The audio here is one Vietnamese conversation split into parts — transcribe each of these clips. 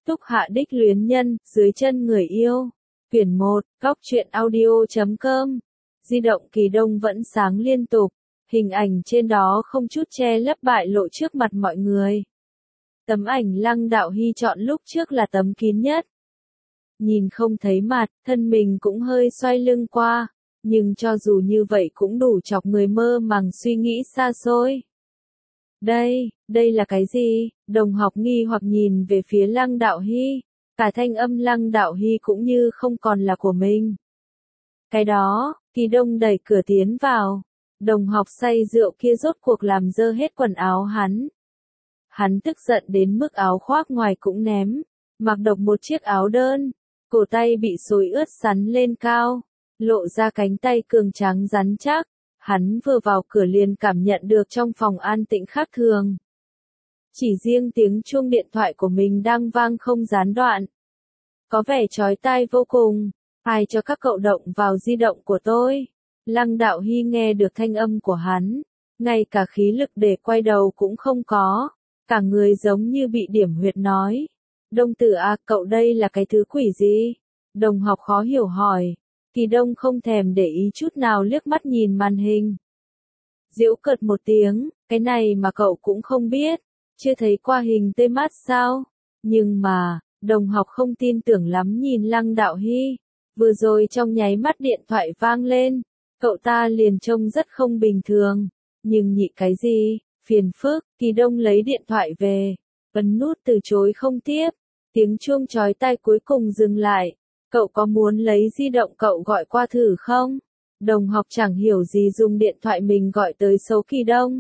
Túc Hạ đích luyến nhân, dưới chân người yêu. Quyển 1, Góc truyện audio.com. Di động Kỳ Đông vẫn sáng liên tục, hình ảnh trên đó không chút che lấp bại lộ trước mặt mọi người. Tấm ảnh Lăng Đạo Hy chọn lúc trước là tấm kín nhất. Nhìn không thấy mặt, thân mình cũng hơi xoay lưng qua, nhưng cho dù như vậy cũng đủ chọc người mơ màng suy nghĩ xa xôi. Đây là cái gì? Đồng học nghi hoặc nhìn về phía Lăng Đạo Hy, cả thanh âm Lăng Đạo Hy cũng như không còn là của mình. Cái đó, Kỳ Đông đẩy cửa tiến vào. Đồng học say rượu kia rốt cuộc làm dơ hết quần áo hắn. Hắn tức giận đến mức áo khoác ngoài cũng ném, mặc độc một chiếc áo đơn, cổ tay bị xối ướt sắn lên cao, lộ ra cánh tay cường tráng rắn chắc. Hắn vừa vào cửa liền cảm nhận được trong phòng an tĩnh khác thường. Chỉ riêng tiếng chuông điện thoại của mình đang vang không gián đoạn. Có vẻ chói tai vô cùng. Ai cho các cậu động vào di động của tôi? Lăng Đạo Hy nghe được thanh âm của hắn, ngay cả khí lực để quay đầu cũng không có, cả người giống như bị điểm huyệt nói. Đông Tử à, cậu đây là cái thứ quỷ gì? Đồng học khó hiểu hỏi. Kỳ Đông không thèm để ý chút nào liếc mắt nhìn màn hình. Giễu cợt một tiếng, cái này mà cậu cũng không biết, chưa thấy qua hình tê mát sao? Nhưng mà, đồng học không tin tưởng lắm nhìn Lăng Đạo Hy. Vừa rồi trong nháy mắt điện thoại vang lên, cậu ta liền trông rất không bình thường. Nhưng nhị cái gì, phiền phức, Kỳ Đông lấy điện thoại về, ấn nút từ chối không tiếp. Tiếng chuông chói tai cuối cùng dừng lại. Cậu có muốn lấy di động cậu gọi qua thử không? Đồng học chẳng hiểu gì dùng điện thoại mình gọi tới số Kỳ Đông.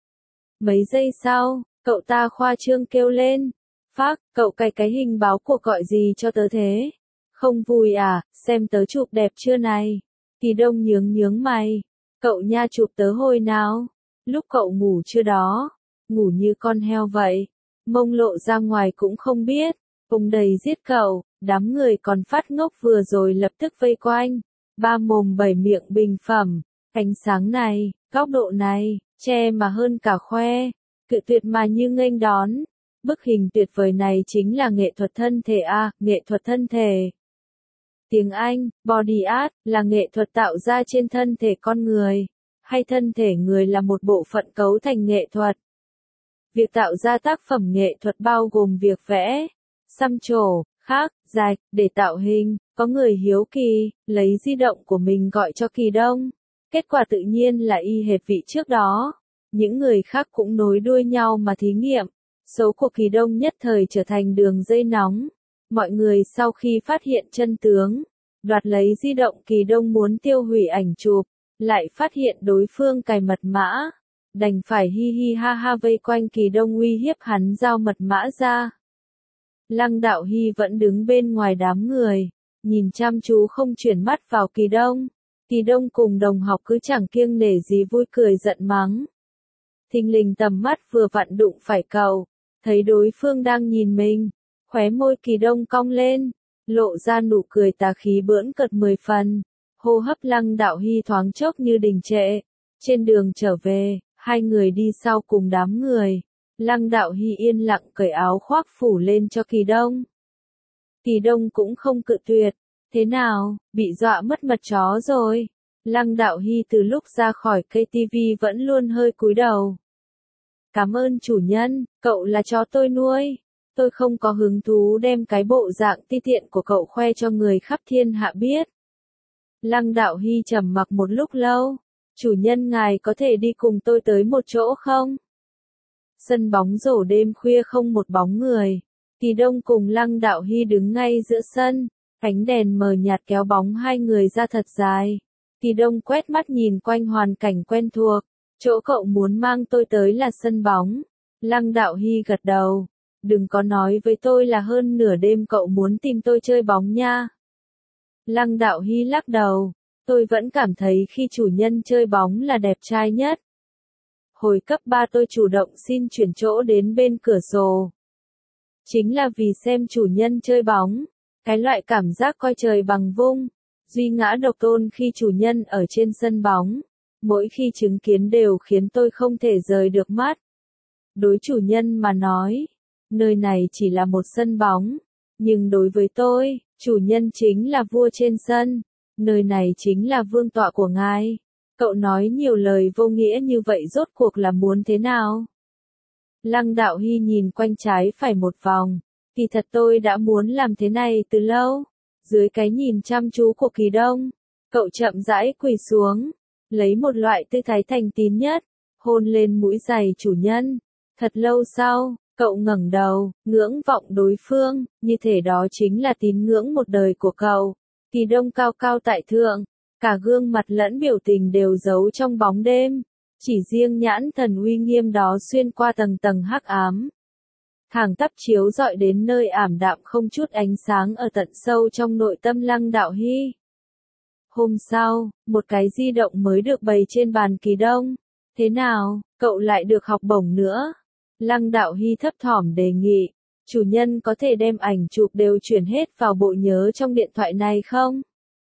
Mấy giây sau, cậu ta khoa trương kêu lên. Phác, cậu cái hình báo cuộc gọi gì cho tớ thế? Không vui à, xem tớ chụp đẹp chưa này? Kỳ Đông nhướng mày. Cậu nha chụp tớ hồi nào? Lúc cậu ngủ chưa đó? Ngủ như con heo vậy. Mông lộ ra ngoài cũng không biết. Cùng đầy giết cậu. Đám người còn phát ngốc vừa rồi lập tức vây quanh. Ba mồm bảy miệng bình phẩm. Ánh sáng này, góc độ này, che mà hơn cả khoe. Cự tuyệt mà như nghênh đón. Bức hình tuyệt vời này chính là nghệ thuật thân thể à, nghệ thuật thân thể. Tiếng Anh, body art, là nghệ thuật tạo ra trên thân thể con người. Hay thân thể người là một bộ phận cấu thành nghệ thuật. Việc tạo ra tác phẩm nghệ thuật bao gồm việc vẽ, xăm trổ, khắc, rạch, để tạo hình. Có người hiếu kỳ, lấy di động của mình gọi cho Kỳ Đông. Kết quả tự nhiên là y hệt vị trước đó. Những người khác cũng nối đuôi nhau mà thí nghiệm. Số của Kỳ Đông nhất thời trở thành đường dây nóng. Mọi người sau khi phát hiện chân tướng, đoạt lấy di động Kỳ Đông muốn tiêu hủy ảnh chụp, lại phát hiện đối phương cài mật mã. Đành phải hi hi ha ha vây quanh Kỳ Đông uy hiếp hắn giao mật mã ra. Lăng Đạo Hy vẫn đứng bên ngoài đám người, nhìn chăm chú không chuyển mắt vào Kỳ Đông. Kỳ Đông cùng đồng học cứ chẳng kiêng nể gì vui cười giận mắng. Thình lình tầm mắt vừa vặn đụng phải cậu, thấy đối phương đang nhìn mình, khóe môi Kỳ Đông cong lên, lộ ra nụ cười tà khí bỡn cợt 10 phần. Hô hấp Lăng Đạo Hy thoáng chốc như đình trệ. Trên đường trở về, hai người đi sau cùng đám người. Lăng Đạo Hy yên lặng cởi áo khoác phủ lên cho Kỳ Đông. Kỳ Đông cũng không cự tuyệt. Thế nào, bị dọa mất mật chó rồi? Lăng Đạo Hy từ lúc ra khỏi cây tivi vẫn luôn hơi cúi đầu. Cảm ơn chủ nhân, cậu là chó tôi nuôi. Tôi không có hứng thú đem cái bộ dạng ti tiện của cậu khoe cho người khắp thiên hạ biết. Lăng Đạo Hy trầm mặc một lúc lâu. Chủ nhân ngài có thể đi cùng tôi tới một chỗ không? Sân bóng rổ đêm khuya không một bóng người. Kỳ Đông cùng Lăng Đạo Hy đứng ngay giữa sân. Ánh đèn mờ nhạt kéo bóng hai người ra thật dài. Kỳ Đông quét mắt nhìn quanh hoàn cảnh quen thuộc. Chỗ cậu muốn mang tôi tới là sân bóng. Lăng Đạo Hy gật đầu. Đừng có nói với tôi là hơn nửa đêm cậu muốn tìm tôi chơi bóng nha. Lăng Đạo Hy lắc đầu. Tôi vẫn cảm thấy khi chủ nhân chơi bóng là đẹp trai nhất. Hồi cấp 3 tôi chủ động xin chuyển chỗ đến bên cửa sổ. Chính là vì xem chủ nhân chơi bóng. Cái loại cảm giác coi trời bằng vung, duy ngã độc tôn khi chủ nhân ở trên sân bóng. Mỗi khi chứng kiến đều khiến tôi không thể rời được mắt. Đối chủ nhân mà nói, nơi này chỉ là một sân bóng, Nhưng đối với tôi, chủ nhân chính là vua trên sân. Nơi này chính là vương tọa của ngài. Cậu nói nhiều lời vô nghĩa như vậy rốt cuộc là muốn thế nào? Lăng Đạo Hy nhìn quanh trái phải một vòng. Kỳ thật tôi đã muốn làm thế này từ lâu. Dưới cái nhìn chăm chú của Kỳ Đông, cậu chậm rãi quỳ xuống, lấy một loại tư thái thành tín nhất, hôn lên mũi giày chủ nhân. Thật lâu sau, cậu ngẩng đầu, ngưỡng vọng đối phương, như thể đó chính là tín ngưỡng một đời của cậu. Kỳ Đông cao cao tại thượng, cả gương mặt lẫn biểu tình đều giấu trong bóng đêm, chỉ riêng nhãn thần uy nghiêm đó xuyên qua tầng tầng hắc ám. Thẳng tắp chiếu rọi đến nơi ảm đạm không chút ánh sáng ở tận sâu trong nội tâm Lăng Đạo Hy. Hôm sau, một cái di động mới được bày trên bàn Kỳ Đông. Thế nào, cậu lại được học bổng nữa? Lăng Đạo Hy thấp thỏm đề nghị, chủ nhân có thể đem ảnh chụp đều chuyển hết vào bộ nhớ trong điện thoại này không?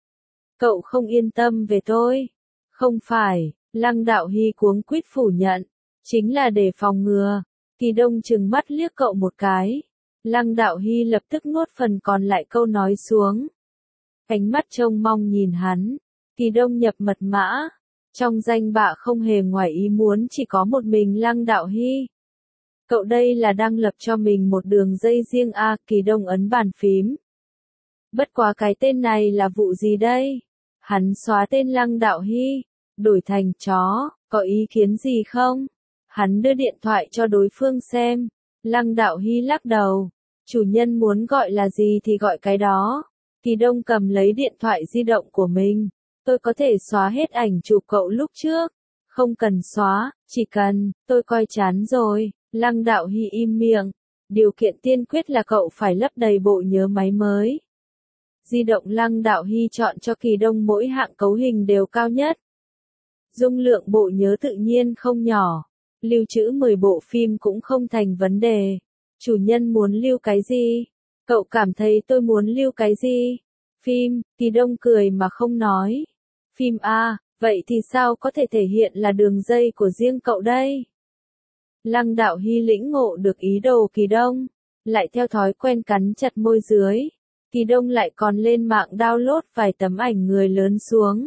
Cậu không yên tâm về tôi. Không phải, Lăng Đạo Hy cuống quýt phủ nhận, chính là để phòng ngừa. Kỳ Đông trừng mắt liếc cậu một cái. Lăng Đạo Hy lập tức nuốt phần còn lại câu nói xuống. Ánh mắt trông mong nhìn hắn. Kỳ Đông nhập mật mã. Trong danh bạ không hề ngoài ý muốn chỉ có một mình Lăng Đạo Hy. Cậu đây là đang lập cho mình một đường dây riêng à? Kỳ Đông ấn bàn phím. Bất quá cái tên này là vụ gì đây? Hắn xóa tên Lăng Đạo Hy, đổi thành chó, có ý kiến gì không? Hắn đưa điện thoại cho đối phương xem. Lăng Đạo Hy lắc đầu. Chủ nhân muốn gọi là gì thì gọi cái đó. Kỳ Đông cầm lấy điện thoại di động của mình. Tôi có thể xóa hết ảnh chụp cậu lúc trước. Không cần xóa, chỉ cần, tôi coi chán rồi. Lăng Đạo Hy im miệng. Điều kiện tiên quyết là cậu phải lấp đầy bộ nhớ máy mới. Di động Lăng Đạo Hy chọn cho Kỳ Đông mỗi hạng cấu hình đều cao nhất. Dung lượng bộ nhớ tự nhiên không nhỏ. Lưu trữ 10 bộ phim cũng không thành vấn đề. Chủ nhân muốn lưu cái gì? Cậu cảm thấy tôi muốn lưu cái gì? Phim, Kỳ Đông cười mà không nói. Phim A, vậy thì sao có thể thể hiện là đường dây của riêng cậu đây? Lăng Đạo Hy lĩnh ngộ được ý đồ Kỳ Đông, lại theo thói quen cắn chặt môi dưới. Kỳ Đông lại còn lên mạng download vài tấm ảnh người lớn xuống.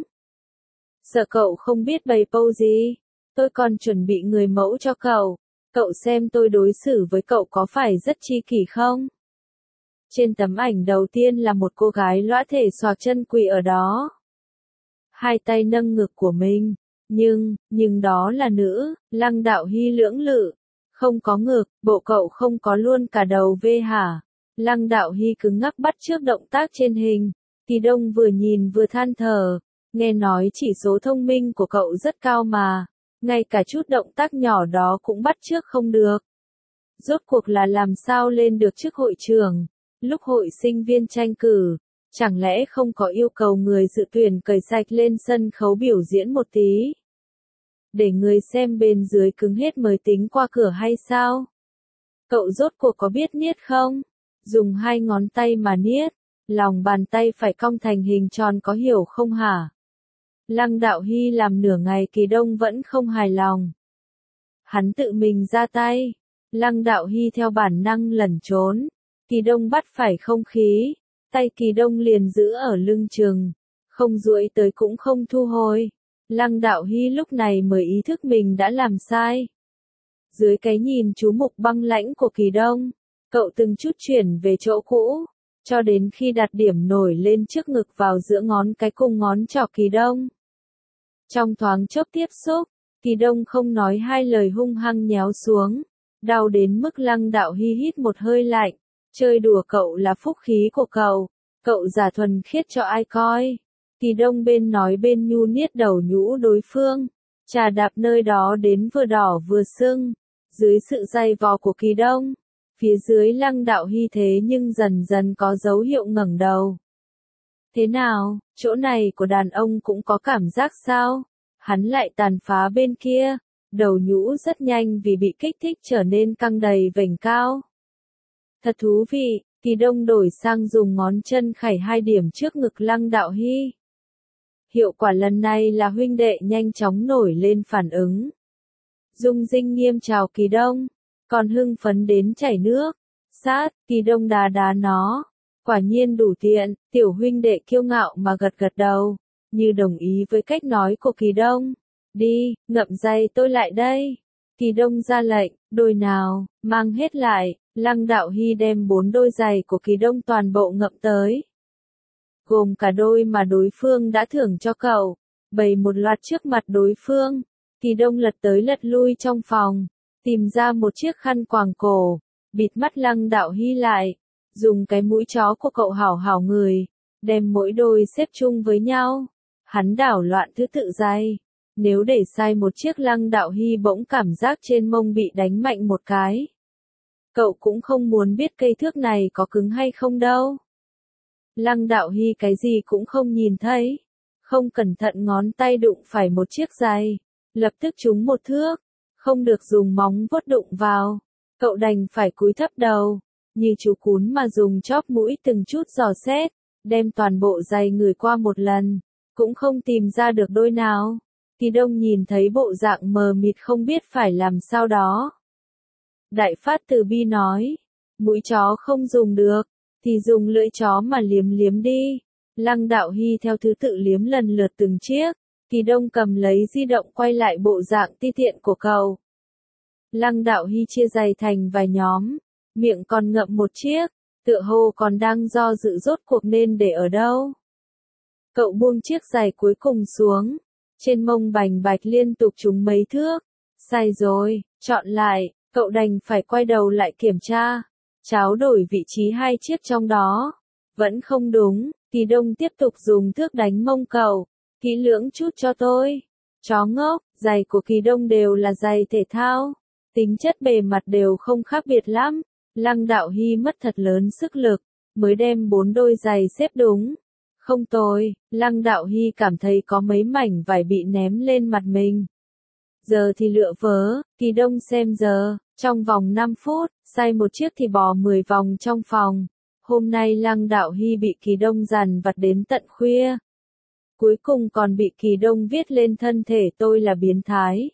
Sợ cậu không biết bày pose gì, tôi còn chuẩn bị người mẫu cho cậu. Cậu xem tôi đối xử với cậu có phải rất chi kỷ không? Trên tấm ảnh đầu tiên là một cô gái lõa thể xoạc chân quỳ ở đó. Hai tay nâng ngực của mình. Nhưng đó là nữ. Lăng Đạo Hy lưỡng lự. Không có ngực, bộ cậu không có luôn cả đầu V hả? Lăng Đạo Hy cứng ngắc bắt chước động tác trên hình. Kỳ Đông vừa nhìn vừa than thở. Nghe nói chỉ số thông minh của cậu rất cao mà. Ngay cả chút động tác nhỏ đó cũng bắt chước không được. Rốt cuộc là làm sao lên được chức hội trưởng? Lúc hội sinh viên tranh cử, chẳng lẽ không có yêu cầu người dự tuyển cởi sạch lên sân khấu biểu diễn một tí? Để người xem bên dưới cứng hết mới tính qua cửa hay sao? Cậu rốt cuộc có biết niết không? Dùng hai ngón tay mà niết, lòng bàn tay phải cong thành hình tròn có hiểu không hả? Lăng Đạo Hy làm nửa ngày Kỳ Đông vẫn không hài lòng. Hắn tự mình ra tay. Lăng Đạo Hy theo bản năng lẩn trốn. Kỳ Đông bắt phải không khí. Tay Kỳ Đông liền giữ ở lưng chừng. Không duỗi tới cũng không thu hồi. Lăng Đạo Hy lúc này mới ý thức mình đã làm sai. Dưới cái nhìn chú mục băng lãnh của Kỳ Đông, cậu từng chút chuyển về chỗ cũ. Cho đến khi đặt điểm nổi lên trước ngực vào giữa ngón cái cùng ngón trỏ Kỳ Đông. Trong thoáng chốc tiếp xúc, Kỳ Đông không nói hai lời hung hăng nhéo xuống. Đau đến mức Lăng Đạo Hy hít một hơi lạnh. Chơi đùa cậu là phúc khí của cậu. Cậu giả thuần khiết cho ai coi. Kỳ Đông bên nói bên nhu niết đầu nhũ đối phương. Trà đạp nơi đó đến vừa đỏ vừa sưng. Dưới sự dày vò của Kỳ Đông, phía dưới Lăng Đạo Hy thế nhưng dần dần có dấu hiệu ngẩng đầu. Thế nào, chỗ này của đàn ông cũng có cảm giác sao? Hắn lại tàn phá bên kia. Đầu nhũ rất nhanh vì bị kích thích trở nên căng đầy vành cao. Thật thú vị, Kỳ Đông đổi sang dùng ngón chân khảy hai điểm trước ngực Lăng Đạo Hy. Hiệu quả lần này là huynh đệ nhanh chóng nổi lên phản ứng. Dung Dinh nghiêm chào Kỳ Đông, còn hưng phấn đến chảy nước. Sát, Kỳ Đông đá đá nó, Quả nhiên đủ tiện, tiểu huynh đệ kiêu ngạo mà gật gật đầu, như đồng ý với cách nói của Kỳ Đông. Đi, ngậm giày tôi lại đây. Kỳ Đông ra lệnh, đôi nào, mang hết lại. Lăng Đạo Hy đem 4 đôi giày của Kỳ Đông toàn bộ ngậm tới. Gồm cả đôi mà đối phương đã thưởng cho cậu, bày một loạt trước mặt đối phương. Kỳ Đông lật tới lật lui trong phòng, tìm ra một chiếc khăn quàng cổ, bịt mắt Lăng Đạo Hy lại, dùng cái mũi chó của cậu hảo hảo người, đem mỗi đôi xếp chung với nhau. Hắn đảo loạn thứ tự giày. Nếu để sai một chiếc Lăng Đạo Hy bỗng cảm giác trên mông bị đánh mạnh một cái. Cậu cũng không muốn biết cây thước này có cứng hay không đâu. Lăng Đạo Hy cái gì cũng không nhìn thấy. Không cẩn thận ngón tay đụng phải một chiếc giày. Lập tức trúng một thước. Không được dùng móng vuốt đụng vào. Cậu đành phải cúi thấp đầu. Như chú cún mà dùng chóp mũi từng chút dò xét. Đem toàn bộ giày ngửi qua một lần. Cũng không tìm ra được đôi nào. Kỳ Đông nhìn thấy bộ dạng mờ mịt không biết phải làm sao đó. Đại Phát Từ Bi nói, mũi chó không dùng được, thì dùng lưỡi chó mà liếm liếm đi. Lăng Đạo Hy theo thứ tự liếm lần lượt từng chiếc. Kỳ Đông cầm lấy di động quay lại bộ dạng ti tiện của cậu. Lăng Đạo Hy chia giày thành vài nhóm, miệng còn ngậm một chiếc, tựa hồ còn đang do dự rốt cuộc nên để ở đâu. Cậu buông chiếc giày cuối cùng xuống. Trên mông bành bạch liên tục trúng mấy thước. Sai rồi, chọn lại, cậu đành phải quay đầu lại kiểm tra. Tráo đổi vị trí hai chiếc trong đó. Vẫn không đúng, Kỳ Đông tiếp tục dùng thước đánh mông cậu. Kỹ lưỡng chút cho tôi. Chó ngốc, giày của Kỳ Đông đều là giày thể thao. Tính chất bề mặt đều không khác biệt lắm. Lăng Đạo Hy mất thật lớn sức lực, mới đem 4 đôi giày xếp đúng. Không tồi, Lăng Đạo Hy cảm thấy có mấy mảnh vải bị ném lên mặt mình. Giờ thì lựa vớ, Kỳ Đông xem giờ, trong vòng 5 phút, sai một chiếc thì bò 10 vòng trong phòng. Hôm nay Lăng Đạo Hy bị Kỳ Đông dằn vặt đến tận khuya. Cuối cùng còn bị Kỳ Đông viết lên thân thể tôi là biến thái.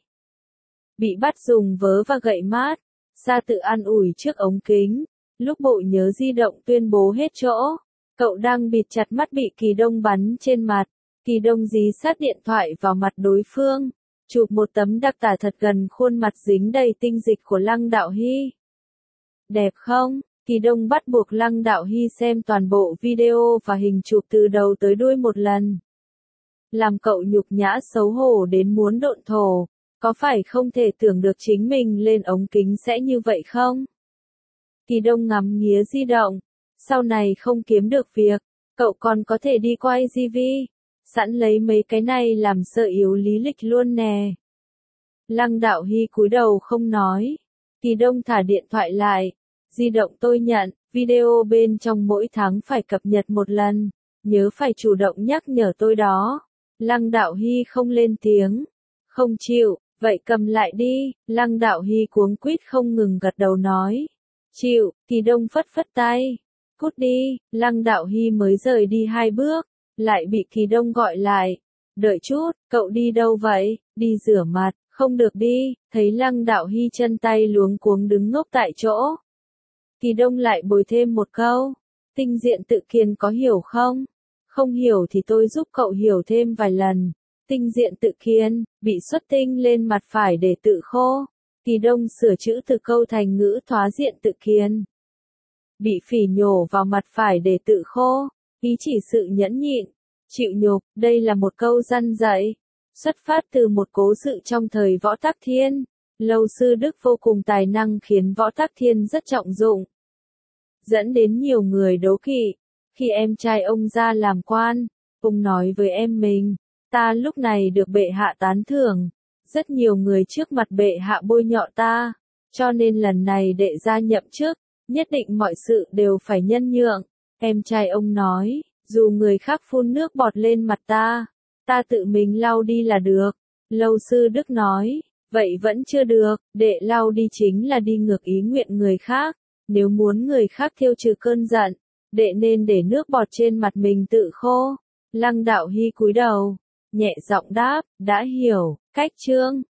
Bị bắt dùng vớ và gậy mát, Sa tự an ủi trước ống kính, lúc bộ nhớ di động tuyên bố hết chỗ. Cậu đang bịt chặt mắt bị Kỳ Đông bắn trên mặt. Kỳ Đông dí sát điện thoại vào mặt đối phương, chụp một tấm đặc tả thật gần khuôn mặt dính đầy tinh dịch của Lăng Đạo Hy. Đẹp không? Kỳ Đông bắt buộc Lăng Đạo Hy xem toàn bộ video và hình chụp từ đầu tới đuôi một lần. Làm cậu nhục nhã xấu hổ đến muốn độn thổ. Có phải không thể tưởng được chính mình lên ống kính sẽ như vậy không? Kỳ Đông ngắm nghía di động. Sau này không kiếm được việc, cậu còn có thể đi quay GV. Sẵn lấy mấy cái này làm sơ yếu lý lịch luôn nè. Lăng Đạo Hy cúi đầu không nói. Kỳ Đông thả điện thoại lại. Di động tôi nhận, video bên trong mỗi tháng phải cập nhật một lần. Nhớ phải chủ động nhắc nhở tôi đó. Lăng Đạo Hy không lên tiếng. Không chịu, vậy cầm lại đi. Lăng Đạo Hy cuống quýt không ngừng gật đầu nói. Chịu, Kỳ Đông phất phất tay. Cút đi, Lăng Đạo Hy mới rời đi 2 bước, lại bị Kỳ Đông gọi lại. Đợi chút, cậu đi đâu vậy? Đi rửa mặt, không được đi. Thấy Lăng Đạo Hy chân tay luống cuống đứng ngốc tại chỗ. Kỳ Đông lại bồi thêm một câu. Tinh diện tự kiên có hiểu không? Không hiểu thì tôi giúp cậu hiểu thêm vài lần. Tinh diện tự kiên, bị xuất tinh lên mặt phải để tự khô. Kỳ Đông sửa chữ từ câu thành ngữ thoá diện tự kiên. Bị phỉ nhổ vào mặt phải để tự khô, ý chỉ sự nhẫn nhịn, chịu nhục, đây là một câu răn dạy, xuất phát từ một cố sự trong thời Võ Tắc Thiên. Lâu sư Đức vô cùng tài năng khiến Võ Tắc Thiên rất trọng dụng, dẫn đến nhiều người đố kỵ. Khi em trai ông ra làm quan, ông nói với em mình, ta lúc này được bệ hạ tán thưởng, rất nhiều người trước mặt bệ hạ bôi nhọ ta, cho nên lần này đệ gia nhậm chức. Nhất định mọi sự đều phải nhân nhượng. Em trai ông nói, dù người khác phun nước bọt lên mặt ta tự mình lau đi là được. Lâu sư Đức nói, vậy vẫn chưa được, đệ lau đi chính là đi ngược ý nguyện người khác. Nếu muốn người khác tiêu trừ cơn giận, đệ nên để nước bọt trên mặt mình tự khô. Lăng Đạo Hy cúi đầu, nhẹ giọng đáp, đã hiểu, cách chương.